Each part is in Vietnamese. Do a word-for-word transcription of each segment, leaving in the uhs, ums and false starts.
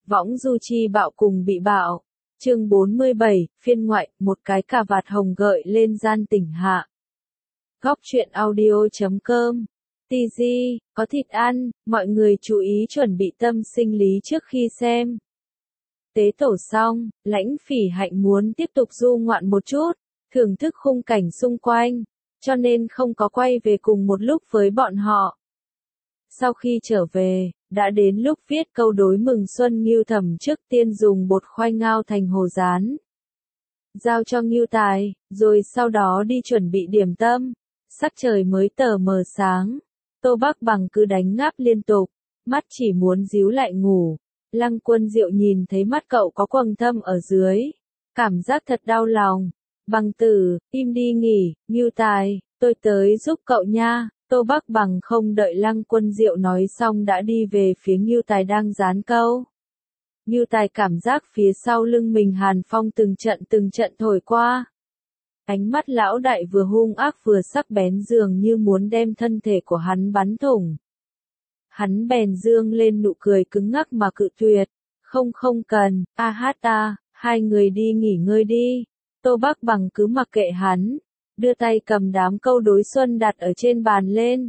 Võng du chi bạo cùng bị bạo. Chương bốn mươi bảy, phiên ngoại, một cái cà vạt hồng gợi lên gian tỉnh hạ. Góc truyện audio chấm com. tê giê, có thịt ăn, mọi người chú ý chuẩn bị tâm sinh lý trước khi xem. Tế tổ xong, Lãnh Phỉ Hạnh muốn tiếp tục du ngoạn một chút, thưởng thức khung cảnh xung quanh, cho nên không có quay về cùng một lúc với bọn họ. Sau khi trở về, đã đến lúc viết câu đối mừng xuân Ngưu Thẩm, trước tiên dùng bột khoai ngao thành hồ rán. Giao cho Ngưu Tài, rồi sau đó đi chuẩn bị điểm tâm. Sắc trời mới tờ mờ sáng. Tô Bắc Bằng cứ đánh ngáp liên tục, mắt chỉ muốn díu lại ngủ. Lăng Quân Diệu nhìn thấy mắt cậu có quầng thâm ở dưới, cảm giác thật đau lòng. Bằng tử, im đi nghỉ, Ngưu Tài, tôi tới giúp cậu nha. Tô Bắc Bằng không đợi Lăng Quân Diệu nói xong đã đi về phía Ngưu Tài đang dán câu. Ngưu Tài cảm giác phía sau lưng mình hàn phong từng trận từng trận thổi qua. Ánh mắt lão đại vừa hung ác vừa sắc bén dường như muốn đem thân thể của hắn bắn thủng. Hắn bèn dương lên nụ cười cứng ngắc mà cự tuyệt. Không không cần, a hát ta, hai người đi nghỉ ngơi đi. Tô Bắc Bằng cứ mặc kệ hắn, đưa tay cầm đám câu đối xuân đặt ở trên bàn lên.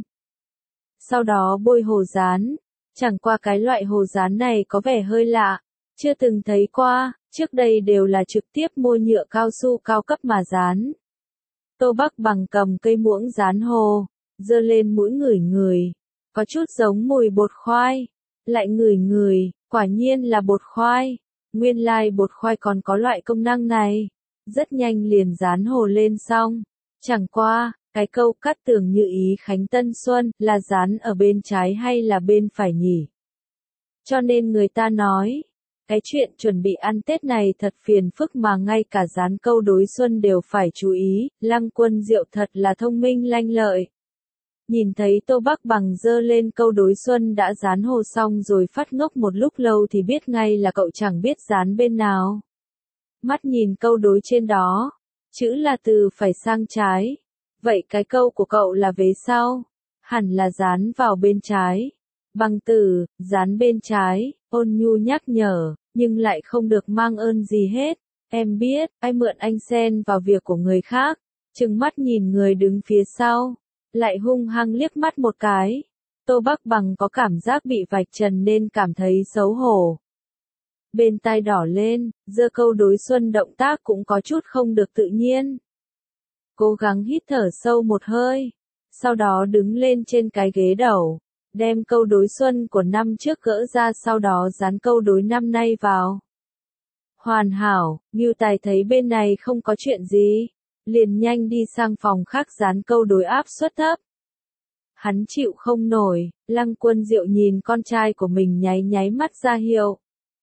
Sau đó bôi hồ rán, chẳng qua cái loại hồ rán này có vẻ hơi lạ, chưa từng thấy qua, trước đây đều là trực tiếp mua nhựa cao su cao cấp mà dán. Tô Bắc Bằng cầm cây muỗng dán hồ, giơ lên mũi ngửi ngửi, có chút giống mùi bột khoai, lại ngửi ngửi, quả nhiên là bột khoai, nguyên lai bột khoai còn có loại công năng này, rất nhanh liền dán hồ lên xong. Chẳng qua, cái câu cắt tường như ý Khánh Tân Xuân là dán ở bên trái hay là bên phải nhỉ? Cho nên người ta nói, cái chuyện chuẩn bị ăn Tết này thật phiền phức mà ngay cả dán câu đối xuân đều phải chú ý. Lăng Quân Diệu thật là thông minh lanh lợi. Nhìn thấy Tô Bắc Bằng giơ lên câu đối xuân đã dán hồ xong rồi phát ngốc một lúc lâu thì biết ngay là cậu chẳng biết dán bên nào. Mắt nhìn câu đối trên đó, chữ là từ phải sang trái. Vậy cái câu của cậu là vế sau, hẳn là dán vào bên trái. Bằng tử, dán bên trái, Ôn Nhu nhắc nhở, nhưng lại không được mang ơn gì hết. Em biết, ai mượn anh xen vào việc của người khác, trừng mắt nhìn người đứng phía sau, lại hung hăng liếc mắt một cái. Tô Bắc Bằng có cảm giác bị vạch trần nên cảm thấy xấu hổ. Bên tai đỏ lên, giơ câu đối xuân động tác cũng có chút không được tự nhiên. Cố gắng hít thở sâu một hơi, sau đó đứng lên trên cái ghế đầu, đem câu đối xuân của năm trước gỡ ra sau đó dán câu đối năm nay vào. Hoàn hảo, Ngưu Tài thấy bên này không có chuyện gì, liền nhanh đi sang phòng khác dán câu đối áp suất thấp. Hắn chịu không nổi, Lăng Quân Diệu nhìn con trai của mình nháy nháy mắt ra hiệu.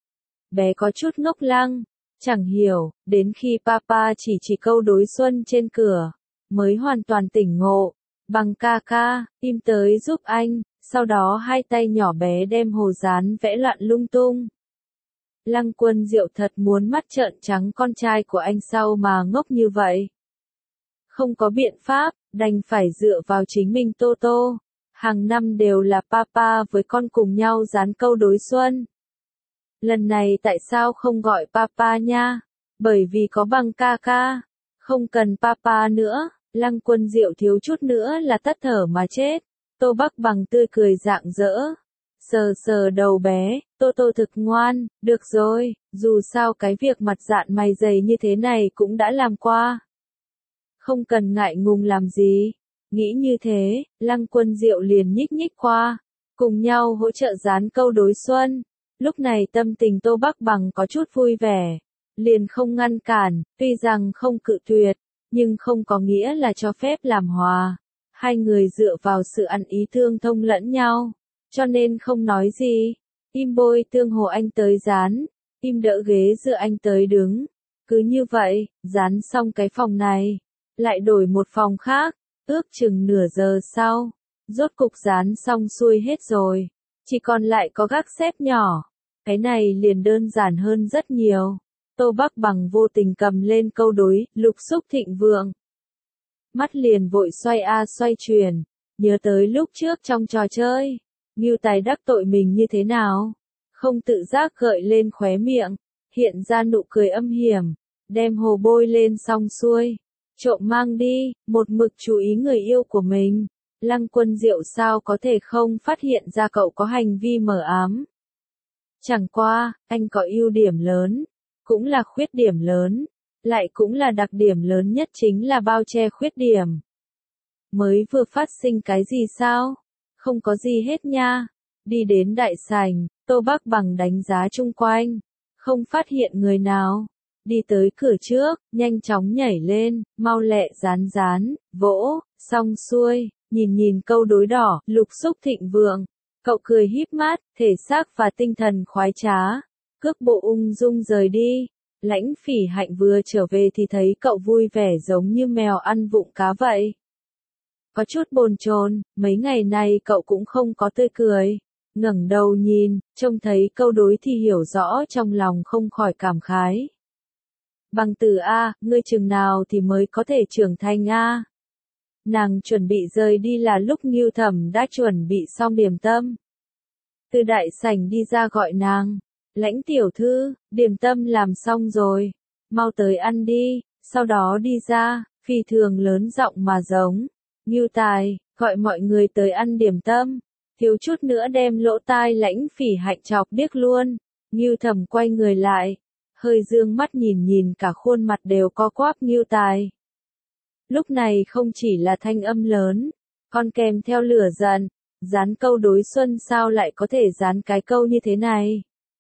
Bé có chút ngốc lăng, chẳng hiểu, đến khi papa chỉ chỉ câu đối xuân trên cửa, mới hoàn toàn tỉnh ngộ. Bằng ca ca, im tới giúp anh, sau đó hai tay nhỏ bé đem hồ dán vẽ loạn lung tung. Lăng Quân Diệu thật muốn mắt trợn trắng con trai của anh sau mà ngốc như vậy. Không có biện pháp, đành phải dựa vào chính mình Tô Tô. Hàng năm đều là papa với con cùng nhau dán câu đối xuân. Lần này tại sao không gọi papa nha? Bởi vì có Bằng ca ca. Không cần papa nữa. Lăng Quân Diệu thiếu chút nữa là tắt thở mà chết. Tô Bắc Bằng tươi cười rạng rỡ. Sờ sờ đầu bé, Tô Tô thực ngoan, được rồi, dù sao cái việc mặt dạn mày dày như thế này cũng đã làm qua. Không cần ngại ngùng làm gì. Nghĩ như thế, Lăng Quân Diệu liền nhích nhích qua, cùng nhau hỗ trợ dán câu đối xuân. Lúc này tâm tình Tô Bắc Bằng có chút vui vẻ, liền không ngăn cản, tuy rằng không cự tuyệt, nhưng không có nghĩa là cho phép làm hòa. Hai người dựa vào sự ăn ý thương thông lẫn nhau, cho nên không nói gì. Im bôi tương hồ anh tới dán, im đỡ ghế dựa anh tới đứng. Cứ như vậy, dán xong cái phòng này, lại đổi một phòng khác, ước chừng nửa giờ sau, rốt cục dán xong xuôi hết rồi, chỉ còn lại có gác xếp nhỏ. Cái này liền đơn giản hơn rất nhiều. Tô Bắc Bằng vô tình cầm lên câu đối, lục xúc thịnh vượng. Mắt liền vội xoay a xoay chuyển, nhớ tới lúc trước trong trò chơi, Ngưu Tài đắc tội mình như thế nào. không tự giác gợi lên khóe miệng, hiện ra nụ cười âm hiểm, đem hồ bôi lên xong xuôi. Trộm mang đi, một mực chú ý người yêu của mình. Lăng Quân Diệu sao có thể không phát hiện ra cậu có hành vi mờ ám. Chẳng qua, anh có ưu điểm lớn, cũng là khuyết điểm lớn, lại cũng là đặc điểm lớn nhất chính là bao che khuyết điểm. Mới vừa phát sinh cái gì sao? Không có gì hết nha. Đi đến đại sảnh, Tô Bắc Bằng đánh giá chung quanh, không phát hiện người nào. Đi tới cửa trước, nhanh chóng nhảy lên, mau lẹ rán rán, vỗ, xong xuôi, nhìn nhìn câu đối đỏ, lục xúc thịnh vượng. Cậu cười híp mắt, thể xác và tinh thần khoái trá, cước bộ ung dung rời đi. Lãnh Phỉ Hạnh vừa trở về thì thấy cậu vui vẻ giống như mèo ăn vụng cá vậy. Có chút bồn chồn, mấy ngày này cậu cũng không có tươi cười. Ngẩng đầu nhìn, trông thấy câu đối thì hiểu rõ trong lòng không khỏi cảm khái. Bằng Tử a, ngươi chừng nào thì mới có thể trưởng thành a? Nàng chuẩn bị rời đi là lúc Ngưu Thẩm đã chuẩn bị xong điểm tâm. Từ đại sảnh đi ra gọi nàng, Lãnh tiểu thư, điểm tâm làm xong rồi, mau tới ăn đi, sau đó đi ra, phi thường lớn giọng mà giống. Ngưu Tài, gọi mọi người tới ăn điểm tâm, thiếu chút nữa đem lỗ tai Lãnh Phỉ Hạnh chọc điếc luôn. Ngưu Thẩm quay người lại, hơi dương mắt nhìn nhìn cả khuôn mặt đều co quắp Ngưu Tài. Lúc này không chỉ là thanh âm lớn, còn kèm theo lửa giận, dán câu đối xuân sao lại có thể dán cái câu như thế này.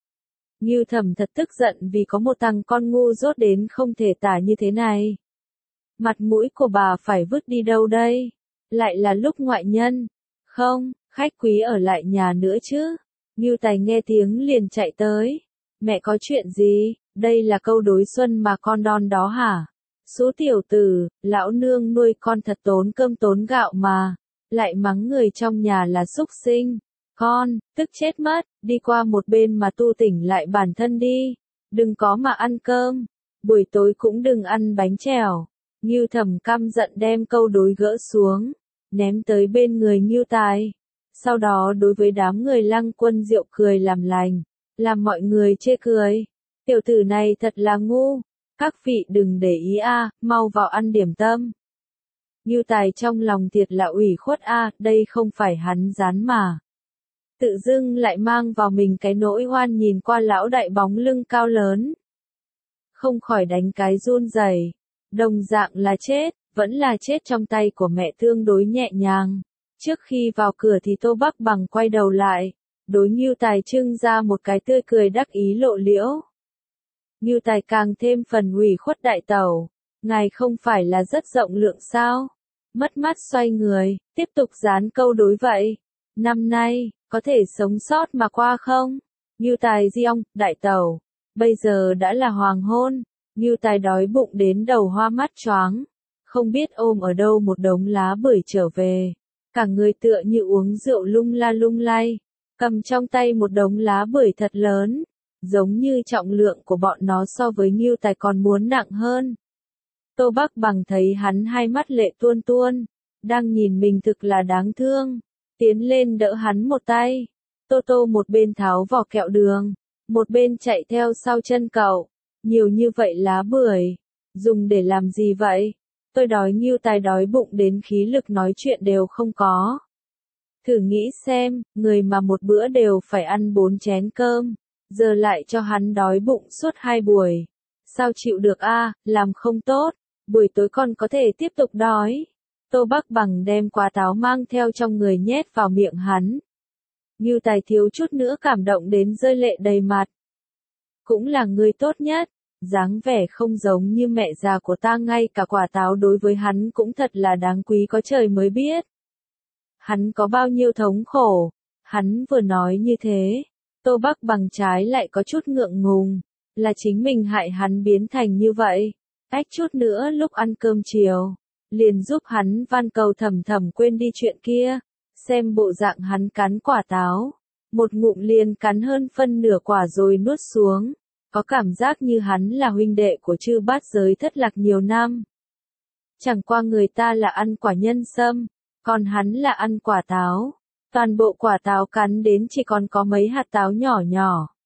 Ngưu Thẩm thật tức giận vì có một thằng con ngu dốt đến không thể tả như thế này. Mặt mũi của bà phải vứt đi đâu đây? Lại là lúc ngoại nhân. Không, khách quý ở lại nhà nữa chứ. Ngưu Tài nghe tiếng liền chạy tới. Mẹ có chuyện gì? Đây là câu đối xuân mà con đon đó hả? Số tiểu tử, lão nương nuôi con thật tốn cơm tốn gạo mà. Lại mắng người trong nhà là súc sinh. Con, tức chết mất, đi qua một bên mà tu tỉnh lại bản thân đi. Đừng có mà ăn cơm. Buổi tối cũng đừng ăn bánh trèo. Ngưu Thẩm căm giận đem câu đối gỡ xuống, ném tới bên người Ngưu Tài. Sau đó đối với đám người Lăng Quân Diệu cười làm lành, làm mọi người chê cười. Tiểu tử này thật là ngu, các vị đừng để ý a, mau vào ăn điểm tâm. Ngưu Tài trong lòng thiệt là ủy khuất a, đây không phải hắn dán mà. Tự dưng lại mang vào mình cái nỗi oan nhìn qua lão đại bóng lưng cao lớn. Không khỏi đánh cái run rẩy. Đồng dạng là chết, vẫn là chết trong tay của mẹ tương đối nhẹ nhàng. Trước khi vào cửa thì Tô Bắc Bằng quay đầu lại, đối Ngưu Tài trưng ra một cái tươi cười đắc ý lộ liễu. Ngưu Tài càng thêm phần ủy khuất đại tẩu, ngài không phải là rất rộng lượng sao? Mất mắt xoay người, tiếp tục dán câu đối vậy. Năm nay, có thể sống sót mà qua không? Ngưu Tài riêng, đại tẩu, bây giờ đã là hoàng hôn. Ngưu Tài đói bụng đến đầu hoa mắt choáng, không biết ôm ở đâu một đống lá bưởi trở về, cả người tựa như uống rượu lung la lung lay, cầm trong tay một đống lá bưởi thật lớn, giống như trọng lượng của bọn nó so với Ngưu Tài còn muốn nặng hơn. Tô Bắc Bằng thấy hắn hai mắt lệ tuôn tuôn, đang nhìn mình thực là đáng thương, tiến lên đỡ hắn một tay. Tô Tô một bên tháo vỏ kẹo đường, một bên chạy theo sau chân cậu. Nhiều như vậy lá bưởi, dùng để làm gì vậy? Tôi đói. Ngưu Tài đói bụng đến khí lực nói chuyện đều không có. Thử nghĩ xem, người mà một bữa đều phải ăn bốn chén cơm, giờ lại cho hắn đói bụng suốt hai buổi. Sao chịu được a, làm không tốt, buổi tối còn có thể tiếp tục đói. Tô Bắc Bằng đem quả táo mang theo trong người nhét vào miệng hắn. Ngưu Tài thiếu chút nữa cảm động đến rơi lệ đầy mặt. Cũng là người tốt nhất, dáng vẻ không giống như mẹ già của ta, ngay cả quả táo đối với hắn cũng thật là đáng quý có trời mới biết. Hắn có bao nhiêu thống khổ, hắn vừa nói như thế, Tô Bắc Bằng trái lại có chút ngượng ngùng, là chính mình hại hắn biến thành như vậy. Ách chút nữa lúc ăn cơm chiều, liền giúp hắn van cầu Thầm Thầm quên đi chuyện kia, xem bộ dạng hắn cắn quả táo, một ngụm liền cắn hơn phân nửa quả rồi nuốt xuống. Có cảm giác như hắn là huynh đệ của chư bát giới thất lạc nhiều năm. Chẳng qua người ta là ăn quả nhân sâm, còn hắn là ăn quả táo. Toàn bộ quả táo cắn đến chỉ còn có mấy hạt táo nhỏ nhỏ.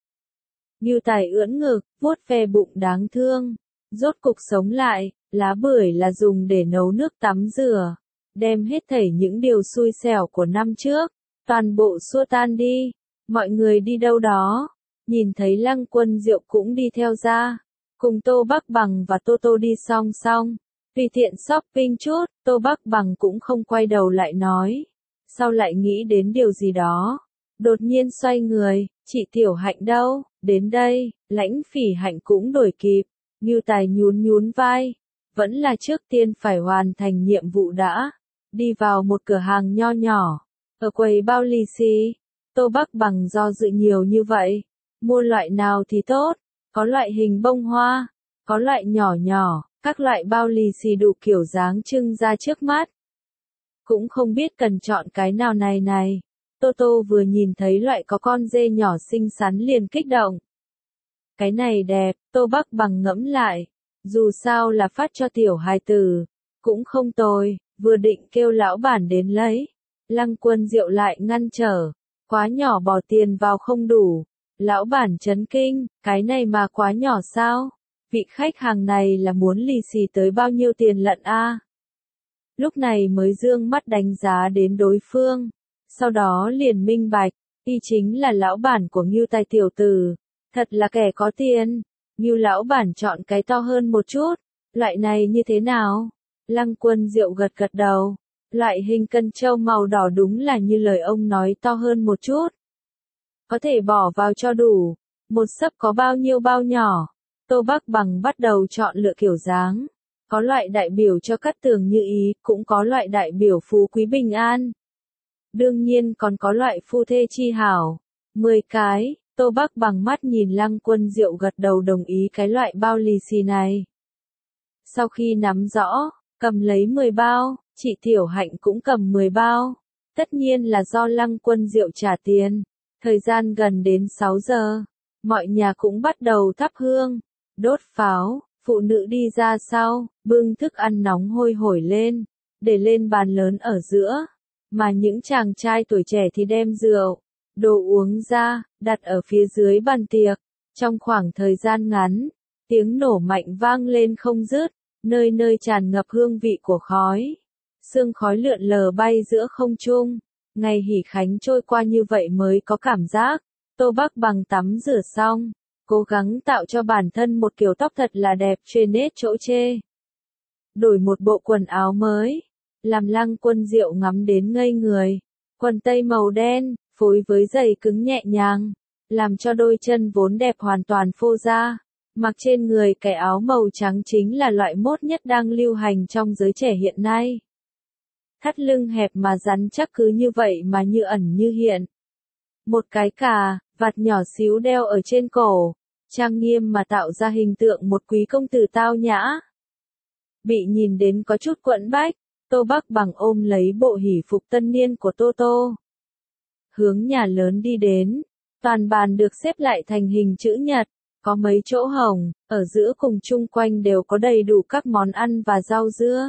Ngưu Tài ưỡn ngực, vuốt ve bụng đáng thương. Rốt cục sống lại, lá bưởi là dùng để nấu nước tắm rửa. Đem hết thảy những điều xui xẻo của năm trước, toàn bộ xua tan đi. Mọi người đi đâu đó, nhìn thấy Lăng Quân Diệu cũng đi theo ra. Cùng Tô Bắc Bằng và Tô Tô đi song song. Tùy tiện shopping chút, Tô Bắc Bằng cũng không quay đầu lại nói. Sau lại nghĩ đến điều gì đó. Đột nhiên xoay người, chị Tiểu Hạnh đâu, đến đây, Lãnh Phỉ Hạnh cũng đuổi kịp. Ngưu Tài nhún nhún vai. Vẫn là trước tiên phải hoàn thành nhiệm vụ đã. Đi vào một cửa hàng nho nhỏ. Ở quầy bao lì xì. Tô Bắc Bằng do dự nhiều như vậy. Mua loại nào thì tốt. Có loại hình bông hoa. Có loại nhỏ nhỏ. Các loại bao lì xì đủ kiểu dáng trưng ra trước mắt. Cũng không biết cần chọn cái nào này này. Tô Tô vừa nhìn thấy loại có con dê nhỏ xinh xắn liền kích động. Cái này đẹp, Tô Bắc Bằng ngẫm lại. Dù sao là phát cho tiểu hài tử. Cũng không tồi, vừa định kêu lão bản đến lấy. Lăng Quân Diệu lại ngăn trở. Quá nhỏ bỏ tiền vào không đủ. Lão bản chấn kinh, cái này mà quá nhỏ sao? Vị khách hàng này là muốn lì xì tới bao nhiêu tiền lận a? Lúc này mới dương mắt đánh giá đến đối phương. Sau đó liền minh bạch, y chính là lão bản của Ngưu Tài tiểu tử. Thật là kẻ có tiền. Ngưu lão bản chọn cái to hơn một chút. Loại này như thế nào? Lăng Quân Diệu gật gật đầu. Loại hình cân trâu màu đỏ đúng là như lời ông nói, to hơn một chút. Có thể bỏ vào cho đủ. Một xấp có bao nhiêu bao nhỏ? Tô Bắc Bằng bắt đầu chọn lựa kiểu dáng. Có loại đại biểu cho cát tường như ý, cũng có loại đại biểu phú quý bình an. Đương nhiên còn có loại phu thê chi hảo. Mười cái, Tô Bắc Bằng mắt nhìn Lăng Quân Diệu gật đầu đồng ý cái loại bao lì xì này. Sau khi nắm rõ, cầm lấy mười bao, chị Tiểu Hạnh cũng cầm mười bao. Tất nhiên là do Lăng Quân Diệu trả tiền. Thời gian gần đến sáu giờ, mọi nhà cũng bắt đầu thắp hương, đốt pháo, phụ nữ đi ra sau, bưng thức ăn nóng hôi hổi lên, để lên bàn lớn ở giữa. Mà những chàng trai tuổi trẻ thì đem rượu, đồ uống ra, đặt ở phía dưới bàn tiệc. Trong khoảng thời gian ngắn, tiếng nổ mạnh vang lên không dứt, nơi nơi tràn ngập hương vị của khói. Sương khói lượn lờ bay giữa không trung. Ngày hỷ khánh trôi qua như vậy mới có cảm giác. Tô Bắc Bằng tắm rửa xong, cố gắng tạo cho bản thân một kiểu tóc thật là đẹp trên nết chỗ chê. Đổi một bộ quần áo mới, làm Lăng Quân Diệu ngắm đến ngây người. Quần tây màu đen, phối với giày cứng nhẹ nhàng, làm cho đôi chân vốn đẹp hoàn toàn phô ra. Mặc trên người cái áo màu trắng chính là loại mốt nhất đang lưu hành trong giới trẻ hiện nay. Thắt lưng hẹp mà rắn chắc cứ như vậy mà như ẩn như hiện. Một cái cà, vạt nhỏ xíu đeo ở trên cổ, trang nghiêm mà tạo ra hình tượng một quý công tử tao nhã. Bị nhìn đến có chút quẫn bách, Tô Bắc Bằng ôm lấy bộ hỷ phục tân niên của Tô Tô. Hướng nhà lớn đi đến, toàn bàn được xếp lại thành hình chữ nhật, có mấy chỗ hồng, ở giữa cùng chung quanh đều có đầy đủ các món ăn và rau dưa.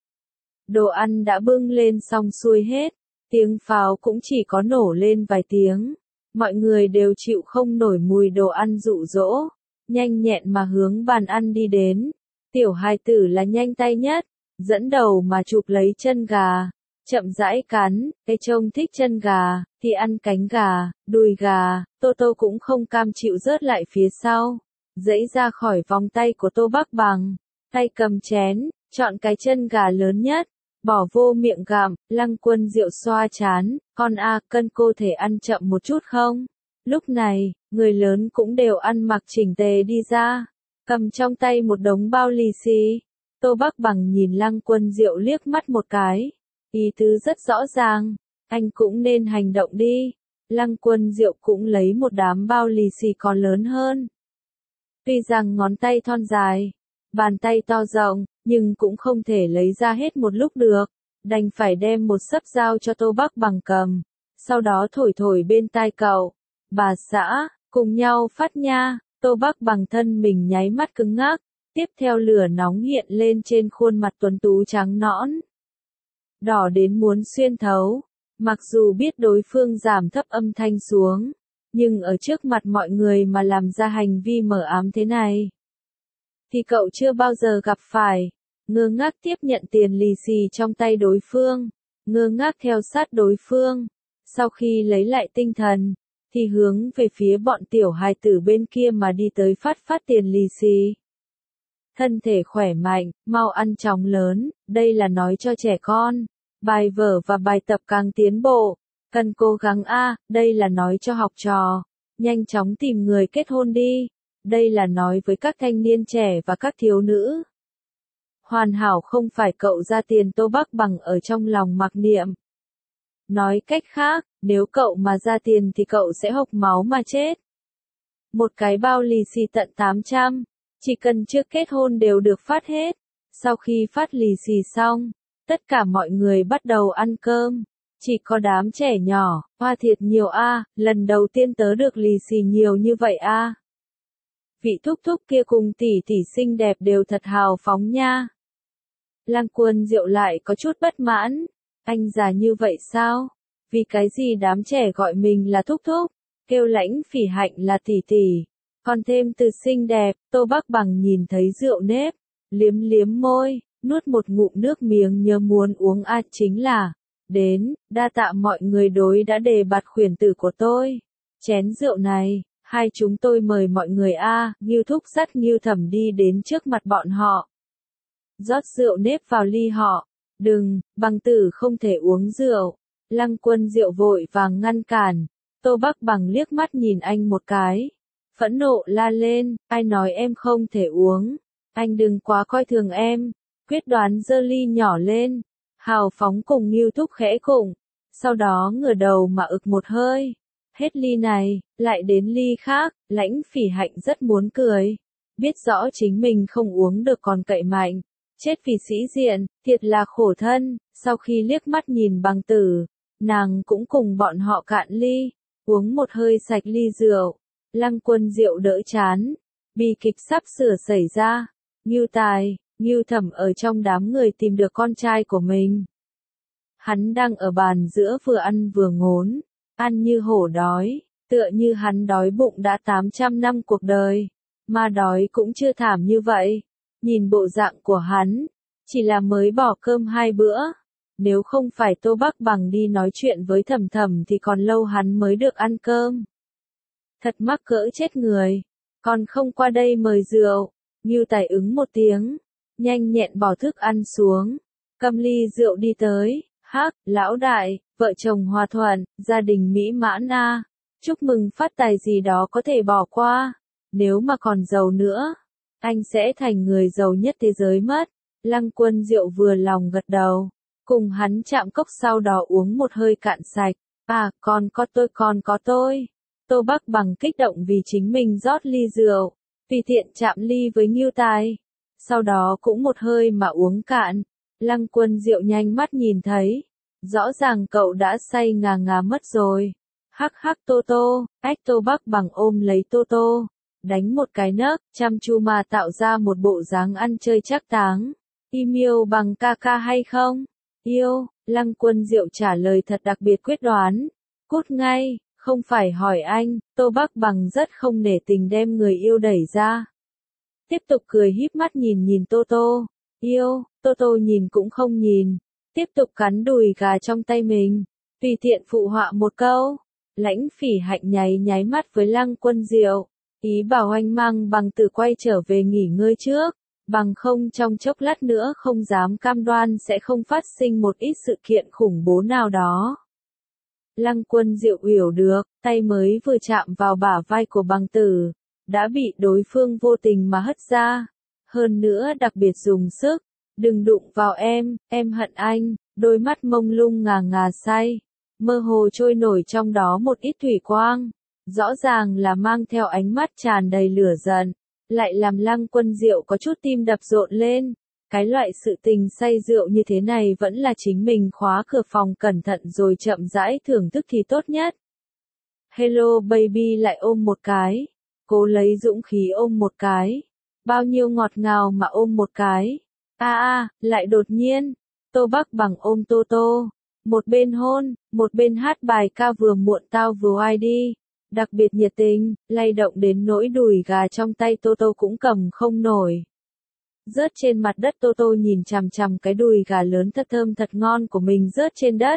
Đồ ăn đã bưng lên xong xuôi hết, tiếng pháo cũng chỉ có nổ lên vài tiếng. Mọi người đều chịu không nổi mùi đồ ăn dụ dỗ, nhanh nhẹn mà hướng bàn ăn đi đến. Tiểu hài tử là nhanh tay nhất, dẫn đầu mà chụp lấy chân gà, chậm rãi cắn, cái trông thích chân gà, thì ăn cánh gà, đùi gà. Tô Tô cũng không cam chịu rớt lại phía sau, giãy ra khỏi vòng tay của Tô Bắc Bằng, tay cầm chén, chọn cái chân gà lớn nhất, bỏ vô miệng gặm. Lăng Quân Diệu xoa chán, con a, cân cô thể ăn chậm một chút không? Lúc này, người lớn cũng đều ăn mặc chỉnh tề đi ra, cầm trong tay một đống bao lì xì. Tô Bắc Bằng nhìn Lăng Quân Diệu liếc mắt một cái, ý tứ rất rõ ràng, anh cũng nên hành động đi. Lăng Quân Diệu cũng lấy một đám bao lì xì còn lớn hơn. Tuy rằng ngón tay thon dài, bàn tay to rộng, nhưng cũng không thể lấy ra hết một lúc được, đành phải đem một xấp giao cho Tô Bắc Bằng cầm, sau đó thổi thổi bên tai cậu. Bà xã, cùng nhau phát nha. Tô Bắc Bằng thân mình nháy mắt cứng ngắc, tiếp theo lửa nóng hiện lên trên khuôn mặt tuấn tú trắng nõn. Đỏ đến muốn xuyên thấu, mặc dù biết đối phương giảm thấp âm thanh xuống, Nhưng ở trước mặt mọi người mà làm ra hành vi mờ ám thế này, thì cậu chưa bao giờ gặp phải. Ngơ ngác tiếp nhận tiền lì xì trong tay đối phương, ngơ ngác theo sát đối phương. Sau khi lấy lại tinh thần, thì hướng về phía bọn tiểu hài tử bên kia mà đi tới phát phát tiền lì xì. Thân thể khỏe mạnh, mau ăn chóng lớn, đây là nói cho trẻ con. Bài vở và bài tập càng tiến bộ, cần cố gắng a, đây là nói cho học trò. Nhanh chóng tìm người kết hôn đi, đây là nói với các thanh niên trẻ và các thiếu nữ. Hoàn hảo không phải cậu ra tiền Tô Bắc Bằng ở trong lòng mặc niệm. Nói cách khác, nếu cậu mà ra tiền thì cậu sẽ hộc máu mà chết. Một cái bao lì xì tận tám trăm, chỉ cần trước kết hôn đều được phát hết. Sau khi phát lì xì xong, tất cả mọi người bắt đầu ăn cơm. Chỉ có đám trẻ nhỏ, hoa thiệt nhiều a, lần đầu tiên tớ được lì xì nhiều như vậy a. Vị thúc thúc kia cùng tỷ tỷ xinh đẹp đều thật hào phóng nha. Lăng Quân Diệu lại có chút bất mãn. Anh già như vậy sao? Vì cái gì đám trẻ gọi mình là thúc thúc, kêu Lãnh Phỉ Hạnh là tỷ tỷ, còn thêm từ xinh đẹp. Tô Bắc Bằng nhìn thấy rượu nếp, liếm liếm môi, nuốt một ngụm nước miếng nhớ muốn uống a, chính là, đến, đa tạ mọi người đối đã đề bạt khuyển tử của tôi. Chén rượu này, hai chúng tôi mời mọi người a. Ngưu thúc dắt Ngưu Thẩm đi đến trước mặt bọn họ, rót rượu nếp vào ly họ. Đừng, Bằng tử không thể uống rượu. Lăng Quân Diệu vội vàng ngăn cản. Tô Bắc Bằng liếc mắt nhìn anh một cái, phẫn nộ la lên, ai nói em không thể uống, anh đừng quá coi thường em. Quyết đoán giơ ly nhỏ lên, hào phóng cùng Ngưu thúc khẽ cùng, sau đó ngửa đầu mà ực một hơi. Hết ly này, lại đến ly khác. Lãnh Phỉ Hạnh rất muốn cười, biết rõ chính mình không uống được còn cậy mạnh, chết vì sĩ diện, thiệt là khổ thân. Sau khi liếc mắt nhìn Bằng tử, nàng cũng cùng bọn họ cạn ly, uống một hơi sạch ly rượu. Lăng Quân Diệu đỡ chán, bi kịch sắp sửa xảy ra. Ngưu Tài, Ngưu Thẩm ở trong đám người tìm được con trai của mình. Hắn đang ở bàn giữa vừa ăn vừa ngốn, ăn như hổ đói, tựa như hắn đói bụng đã tám trăm năm cuộc đời, mà đói cũng chưa thảm như vậy. Nhìn bộ dạng của hắn, chỉ là mới bỏ cơm hai bữa. Nếu không phải Tô Bắc Bằng đi nói chuyện với Thẩm Thẩm thì còn lâu hắn mới được ăn cơm. Thật mắc cỡ chết người, còn không qua đây mời rượu. Ngưu Tài ứng một tiếng, nhanh nhẹn bỏ thức ăn xuống, cầm ly rượu đi tới. Hắc, lão đại, vợ chồng hòa thuận, gia đình mỹ mãn a. Chúc mừng phát tài gì đó có thể bỏ qua. Nếu mà còn giàu nữa, anh sẽ thành người giàu nhất thế giới mất. Lăng Quân Diệu vừa lòng gật đầu, cùng hắn chạm cốc sau đó uống một hơi cạn sạch. À, còn có tôi còn có tôi. Tô Bắc Bằng kích động vì chính mình rót ly rượu, vì tiện chạm ly với Ngưu Tài. Sau đó cũng một hơi mà uống cạn. Lăng Quân Diệu nhanh mắt nhìn thấy, rõ ràng cậu đã say ngà ngà mất rồi. Hắc hắc Tô Tô, ách Tô Bắc Bằng ôm lấy Tô Tô, đánh một cái nấc, chăm chú mà tạo ra một bộ dáng ăn chơi chắc táng. Im yêu Bằng ca ca hay không? Yêu, Lăng Quân Diệu trả lời thật đặc biệt quyết đoán. Cút ngay, không phải hỏi anh. Tô Bắc Bằng rất không nể tình đem người yêu đẩy ra. Tiếp tục cười híp mắt nhìn nhìn Tô Tô. Yêu, Tô Tô nhìn cũng không nhìn, tiếp tục cắn đùi gà trong tay mình, tùy tiện phụ họa một câu. Lãnh Phỉ Hạnh nháy nháy mắt với Lăng Quân Diệu, ý bảo anh mang Bằng tử quay trở về nghỉ ngơi trước, bằng không trong chốc lát nữa không dám cam đoan sẽ không phát sinh một ít sự kiện khủng bố nào đó. Lăng Quân Diệu hiểu được, tay mới vừa chạm vào bả vai của Bằng tử, đã bị đối phương vô tình mà hất ra. Hơn nữa đặc biệt dùng sức, đừng đụng vào em, em hận anh. Đôi mắt mông lung ngà ngà say, mơ hồ trôi nổi trong đó một ít thủy quang, rõ ràng là mang theo ánh mắt tràn đầy lửa giận, lại làm Lăng Quân Diệu có chút tim đập rộn lên. Cái loại sự tình say rượu như thế này vẫn là chính mình khóa cửa phòng cẩn thận rồi chậm rãi thưởng thức thì tốt nhất. Hello baby lại ôm một cái, cố lấy dũng khí ôm một cái. Bao nhiêu ngọt ngào mà ôm một cái. A a, lại đột nhiên, Tô Bắc Bằng ôm Tô Tô, một bên hôn, một bên hát bài ca vừa muộn tao vừa ai đi. đặc biệt nhiệt tình, lay động đến nỗi đùi gà trong tay Tô Tô cũng cầm không nổi. Rớt trên mặt đất, Tô Tô nhìn chằm chằm cái đùi gà lớn thật thơm thật ngon của mình rớt trên đất.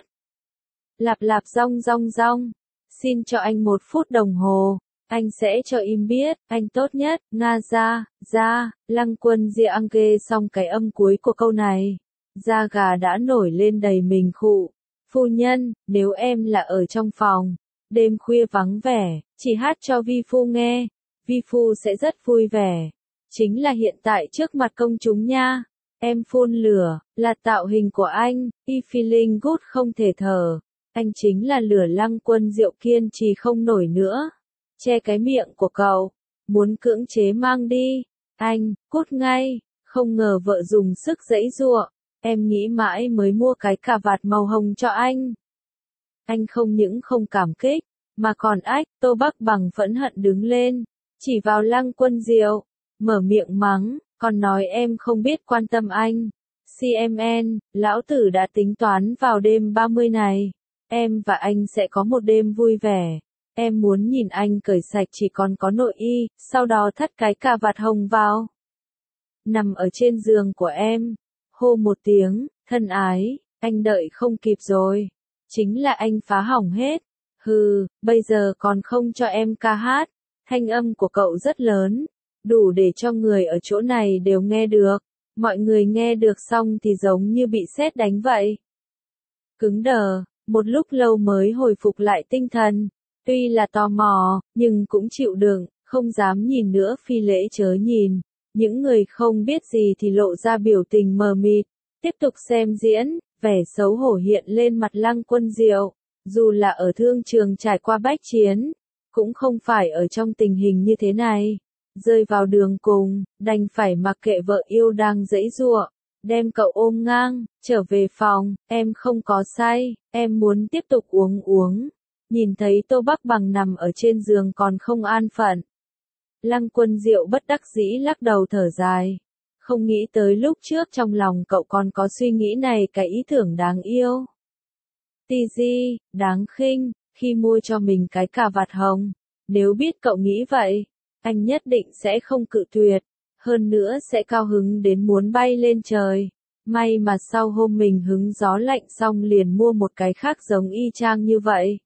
Lạp lạp rong rong rong, xin cho anh một phút đồng hồ, anh sẽ cho im biết, anh tốt nhất, nga ra, ra, Lăng Quân Diệu ăn ghê xong cái âm cuối của câu này. Da gà đã nổi lên đầy mình khụ. Phu nhân, nếu em là ở trong phòng, đêm khuya vắng vẻ, chỉ hát cho vi phu nghe, vi phu sẽ rất vui vẻ. Chính là hiện tại trước mặt công chúng nha. Em phun lửa, là tạo hình của anh, y feeling good không thể thở. Anh chính là lửa. Lăng Quân Diệu kiên trì không nổi nữa. Che cái miệng của cậu, muốn cưỡng chế mang đi. Anh, cút ngay, không ngờ vợ dùng sức giãy giụa. Em nghĩ mãi mới mua cái cà vạt màu hồng cho anh. Anh không những không cảm kích, mà còn ách. Tô Bắc Bằng phẫn hận đứng lên, chỉ vào Lăng Quân Diệu, mở miệng mắng, còn nói em không biết quan tâm anh. xê em en, lão tử đã tính toán vào đêm ba mươi này, em và anh sẽ có một đêm vui vẻ. Em muốn nhìn anh cởi sạch chỉ còn có nội y, sau đó thắt cái cà vạt hồng vào. Nằm ở trên giường của em, hô một tiếng, thân ái, anh đợi không kịp rồi. Chính là anh phá hỏng hết. Hừ, bây giờ còn không cho em ca hát. Thanh âm của cậu rất lớn, đủ để cho người ở chỗ này đều nghe được. Mọi người nghe được xong thì giống như bị sét đánh vậy. Cứng đờ, một lúc lâu mới hồi phục lại tinh thần. Tuy là tò mò, nhưng cũng chịu đựng, không dám nhìn nữa. Phi lễ chớ nhìn. Những người không biết gì thì lộ ra biểu tình mờ mịt. Tiếp tục xem diễn, vẻ xấu hổ hiện lên mặt Lăng Quân Diệu. Dù là ở thương trường trải qua bách chiến, cũng không phải ở trong tình hình như thế này. Rơi vào đường cùng, đành phải mặc kệ vợ yêu đang giãy giụa, đem cậu ôm ngang, trở về phòng. Em không có say, em muốn tiếp tục uống uống. Nhìn thấy Tô Bắc Bằng nằm ở trên giường còn không an phận, Lăng Quân Diệu bất đắc dĩ lắc đầu thở dài. Không nghĩ tới lúc trước trong lòng cậu còn có suy nghĩ này, cái ý tưởng đáng yêu. Tì di, đáng khinh, khi mua cho mình cái cà vạt hồng. Nếu biết cậu nghĩ vậy, anh nhất định sẽ không cự tuyệt. Hơn nữa sẽ cao hứng đến muốn bay lên trời. May mà sau hôm mình hứng gió lạnh xong liền mua một cái khác giống y chang như vậy.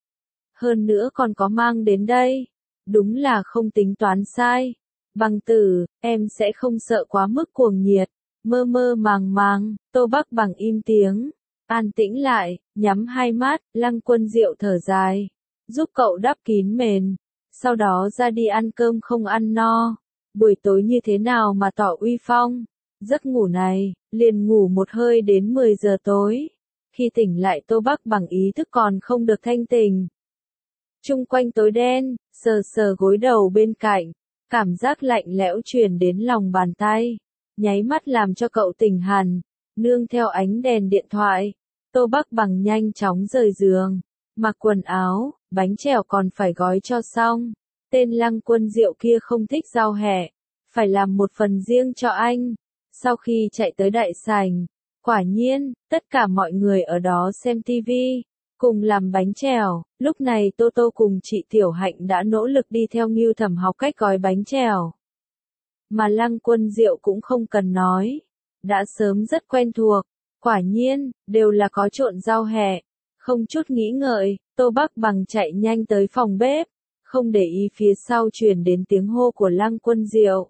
Hơn nữa còn có mang đến đây. Đúng là không tính toán sai. Bằng tử, em sẽ không sợ quá mức cuồng nhiệt. Mơ mơ màng màng, Tô Bắc Bằng im tiếng. An tĩnh lại, nhắm hai mắt, Lăng Quân Diệu thở dài. Giúp cậu đắp kín mền. Sau đó ra đi ăn cơm không ăn no. Buổi tối như thế nào mà tỏ uy phong. Giấc ngủ này, liền ngủ một hơi đến mười giờ tối. Khi tỉnh lại Tô Bắc Bằng ý thức còn không được thanh tỉnh. Chung quanh tối đen, sờ sờ gối đầu bên cạnh. Cảm giác lạnh lẽo truyền đến lòng bàn tay. Nháy mắt làm cho cậu tỉnh hẳn. Nương theo ánh đèn điện thoại, Tô Bắc Bằng nhanh chóng rời giường. Mặc quần áo, bánh chèo còn phải gói cho xong. Tên Lăng Quân Diệu kia không thích rau hẹ. Phải làm một phần riêng cho anh. Sau khi chạy tới đại sảnh, quả nhiên, tất cả mọi người ở đó xem tivi, cùng làm bánh chèo. Lúc này Tô Tô cùng chị Tiểu Hạnh đã nỗ lực đi theo Ngưu Thẩm học cách gói bánh chèo. Mà Lăng Quân Diệu cũng không cần nói. Đã sớm rất quen thuộc. Quả nhiên, đều là có trộn rau hẹ. Không chút nghĩ ngợi, Tô Bắc Bằng chạy nhanh tới phòng bếp. Không để ý phía sau truyền đến tiếng hô của Lăng Quân Diệu.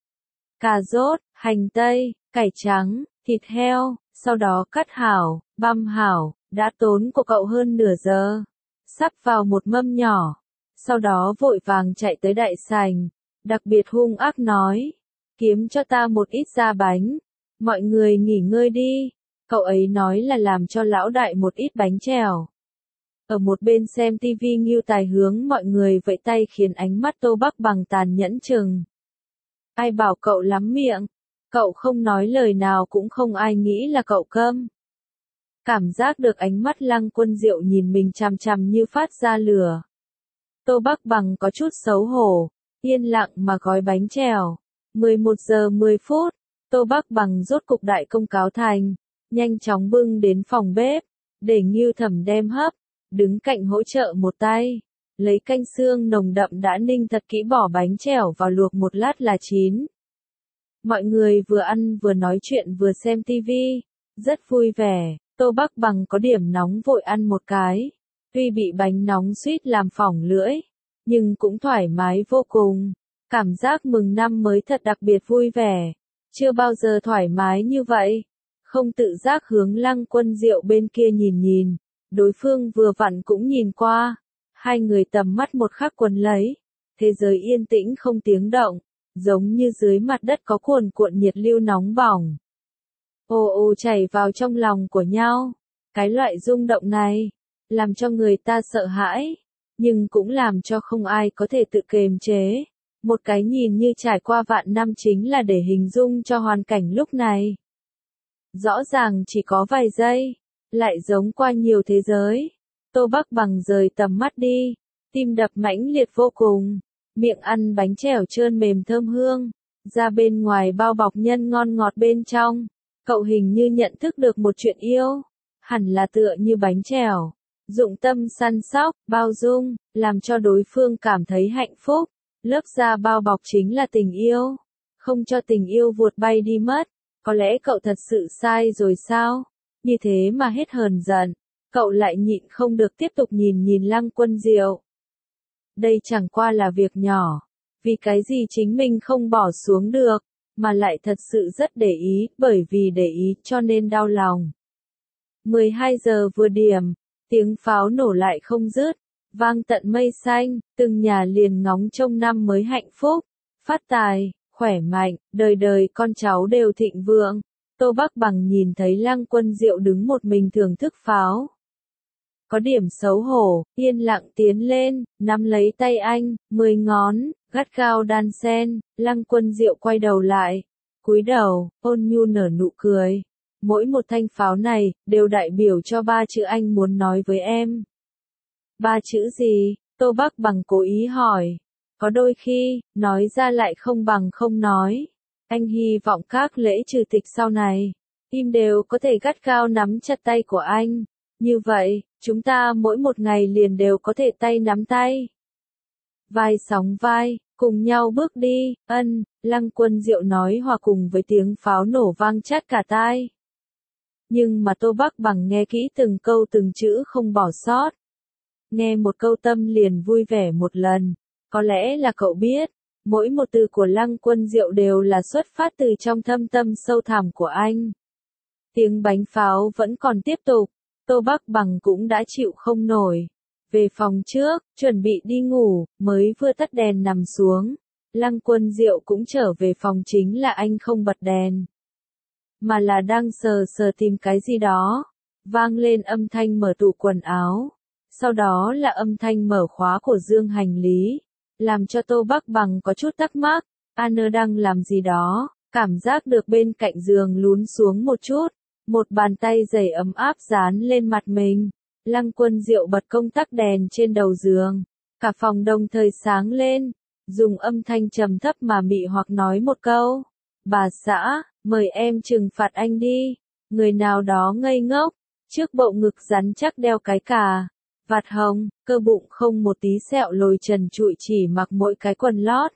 Cà rốt, hành tây, cải trắng, thịt heo, sau đó cắt hảo, băm hảo, đã tốn của cậu hơn nửa giờ. Sắp vào một mâm nhỏ. Sau đó vội vàng chạy tới đại sảnh. Đặc biệt hung ác nói. Kiếm cho ta một ít da bánh. Mọi người nghỉ ngơi đi. Cậu ấy nói là làm cho lão đại một ít bánh chèo. Ở một bên xem tivi Ngưu Tài hướng mọi người vẫy tay khiến ánh mắt Tô Bắc Bằng tàn nhẫn chừng. Ai bảo cậu lắm miệng. Cậu không nói lời nào cũng không ai nghĩ là cậu câm. Cảm giác được ánh mắt Lăng Quân Diệu nhìn mình chằm chằm như phát ra lửa. Tô Bắc Bằng có chút xấu hổ, yên lặng mà gói bánh chèo. mười một giờ mười phút, Tô Bắc Bằng rốt cục đại công cáo thành, nhanh chóng bưng đến phòng bếp, để Ngưu Thẩm đem hấp, đứng cạnh hỗ trợ một tay. lấy canh xương nồng đậm đã ninh thật kỹ bỏ bánh chèo vào luộc một lát là chín. Mọi người vừa ăn vừa nói chuyện vừa xem tivi, rất vui vẻ. Tô Bắc Bằng có điểm nóng vội ăn một cái, tuy bị bánh nóng suýt làm phỏng lưỡi, nhưng cũng thoải mái vô cùng. Cảm giác mừng năm mới thật đặc biệt vui vẻ, chưa bao giờ thoải mái như vậy. Không tự giác hướng Lăng Quân Diệu bên kia nhìn nhìn, đối phương vừa vặn cũng nhìn qua, hai người tầm mắt một khắc quấn lấy, thế giới yên tĩnh không tiếng động, giống như dưới mặt đất có cuồn cuộn nhiệt lưu nóng bỏng. Ồ ồ chảy vào trong lòng của nhau, cái loại rung động này, làm cho người ta sợ hãi, nhưng cũng làm cho không ai có thể tự kiềm chế. Một cái nhìn như trải qua vạn năm chính là để hình dung cho hoàn cảnh lúc này. Rõ ràng chỉ có vài giây, lại giống qua nhiều thế giới. Tô Bắc Bằng rời tầm mắt đi, tim đập mãnh liệt vô cùng, miệng ăn bánh chèo trơn mềm thơm hương, ra bên ngoài bao bọc nhân ngon ngọt bên trong. Cậu hình như nhận thức được một chuyện yêu, hẳn là tựa như bánh chèo, dụng tâm săn sóc, bao dung, làm cho đối phương cảm thấy hạnh phúc. Lớp da bao bọc chính là tình yêu, không cho tình yêu vụt bay đi mất. Có lẽ cậu thật sự sai rồi sao? Như thế mà hết hờn giận, cậu lại nhịn không được tiếp tục nhìn nhìn Lăng Quân Diệu. Đây chẳng qua là việc nhỏ, vì cái gì chính mình không bỏ xuống được, mà lại thật sự rất để ý, bởi vì để ý cho nên đau lòng. mười hai giờ vừa điểm, tiếng pháo nổ lại không dứt, vang tận mây xanh, từng nhà liền ngóng trông năm mới hạnh phúc, phát tài, khỏe mạnh, đời đời con cháu đều thịnh vượng. Tô Bắc Bằng nhìn thấy Lăng Quân Diệu đứng một mình thưởng thức pháo. Có điểm xấu hổ, yên lặng tiến lên, nắm lấy tay anh, mười ngón, gắt gao đan sen. Lăng Quân Diệu quay đầu lại, cúi đầu, ôn nhu nở nụ cười. Mỗi một thanh pháo này, đều đại biểu cho ba chữ anh muốn nói với em. Ba chữ gì? Tô Bắc Bằng cố ý hỏi. Có đôi khi, nói ra lại không bằng không nói. Anh hy vọng các lễ trừ tịch sau này, im đều có thể gắt gao nắm chặt tay của anh. Như vậy, chúng ta mỗi một ngày liền đều có thể tay nắm tay. Vai sóng vai, cùng nhau bước đi, ân, Lăng Quân Diệu nói hòa cùng với tiếng pháo nổ vang chát cả tai. Nhưng mà Tô Bắc Bằng nghe kỹ từng câu từng chữ không bỏ sót. Nghe một câu tâm liền vui vẻ một lần. Có lẽ là cậu biết, mỗi một từ của Lăng Quân Diệu đều là xuất phát từ trong thâm tâm sâu thẳm của anh. Tiếng bánh pháo vẫn còn tiếp tục, Tô Bắc Bằng cũng đã chịu không nổi. Về phòng trước, chuẩn bị đi ngủ, mới vừa tắt đèn nằm xuống. Lăng Quân Diệu cũng trở về phòng, chính là anh không bật đèn, mà là đang sờ sờ tìm cái gì đó. Vang lên âm thanh mở tủ quần áo, sau đó là âm thanh mở khóa của dương hành lý, làm cho Tô Bắc Bằng có chút thắc mắc. Anna đang làm gì đó, cảm giác được bên cạnh giường lún xuống một chút, một bàn tay dày ấm áp dán lên mặt mình. Lăng Quân Diệu bật công tắc đèn trên đầu giường, cả phòng đồng thời sáng lên, dùng âm thanh trầm thấp mà mị hoặc nói một câu. Bà xã, mời em trừng phạt anh đi. Người nào đó ngây ngốc, trước bộ ngực rắn chắc đeo cái cà vạt hồng, cơ bụng không một tí sẹo lồi trần trụi, chỉ mặc mỗi cái quần lót.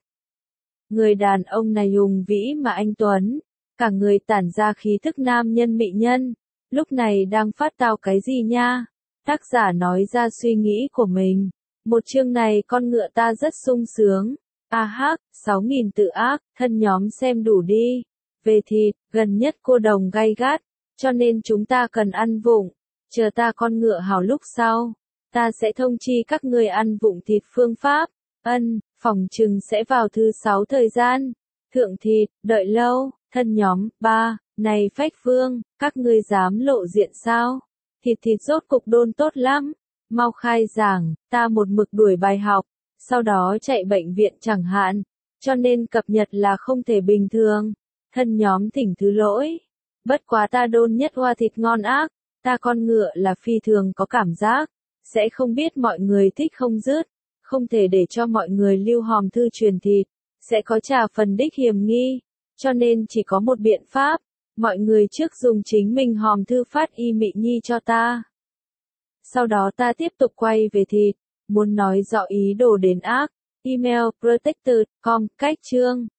Người đàn ông này hùng vĩ mà anh tuấn, cả người tản ra khí thức nam nhân mị nhân. Lúc này đang phát tao cái gì nha? Tác giả nói ra suy nghĩ của mình. Một chương này con ngựa ta rất sung sướng. A hắc, sáu nghìn tự ác, thân nhóm xem đủ đi. Về thịt, gần nhất cô đồng gay gắt, cho nên chúng ta cần ăn vụng. Chờ ta con ngựa hào lúc sau, ta sẽ thông chi các người ăn vụng thịt phương pháp. Ân, phòng trừng sẽ vào thứ sáu thời gian. Thượng thịt, đợi lâu, thân nhóm, ba, này Phách Vương, các ngươi dám lộ diện sao? Thịt thịt rốt cục đôn tốt lắm. Mau khai giảng, ta một mực đuổi bài học, sau đó chạy bệnh viện chẳng hạn, cho nên cập nhật là không thể bình thường. Thân nhóm thỉnh thứ lỗi. Bất quá ta đôn nhất hoa thịt ngon ác, ta con ngựa là phi thường có cảm giác, sẽ không biết mọi người thích không dứt, không thể để cho mọi người lưu hòm thư truyền thịt, sẽ có trả phần đích hiểm nghi, cho nên chỉ có một biện pháp, mọi người trước dùng chính mình hòm thư phát y mị nhi cho ta. Sau đó ta tiếp tục quay về thịt, Muốn nói rõ ý đồ đến ác, email protected chấm com cách chương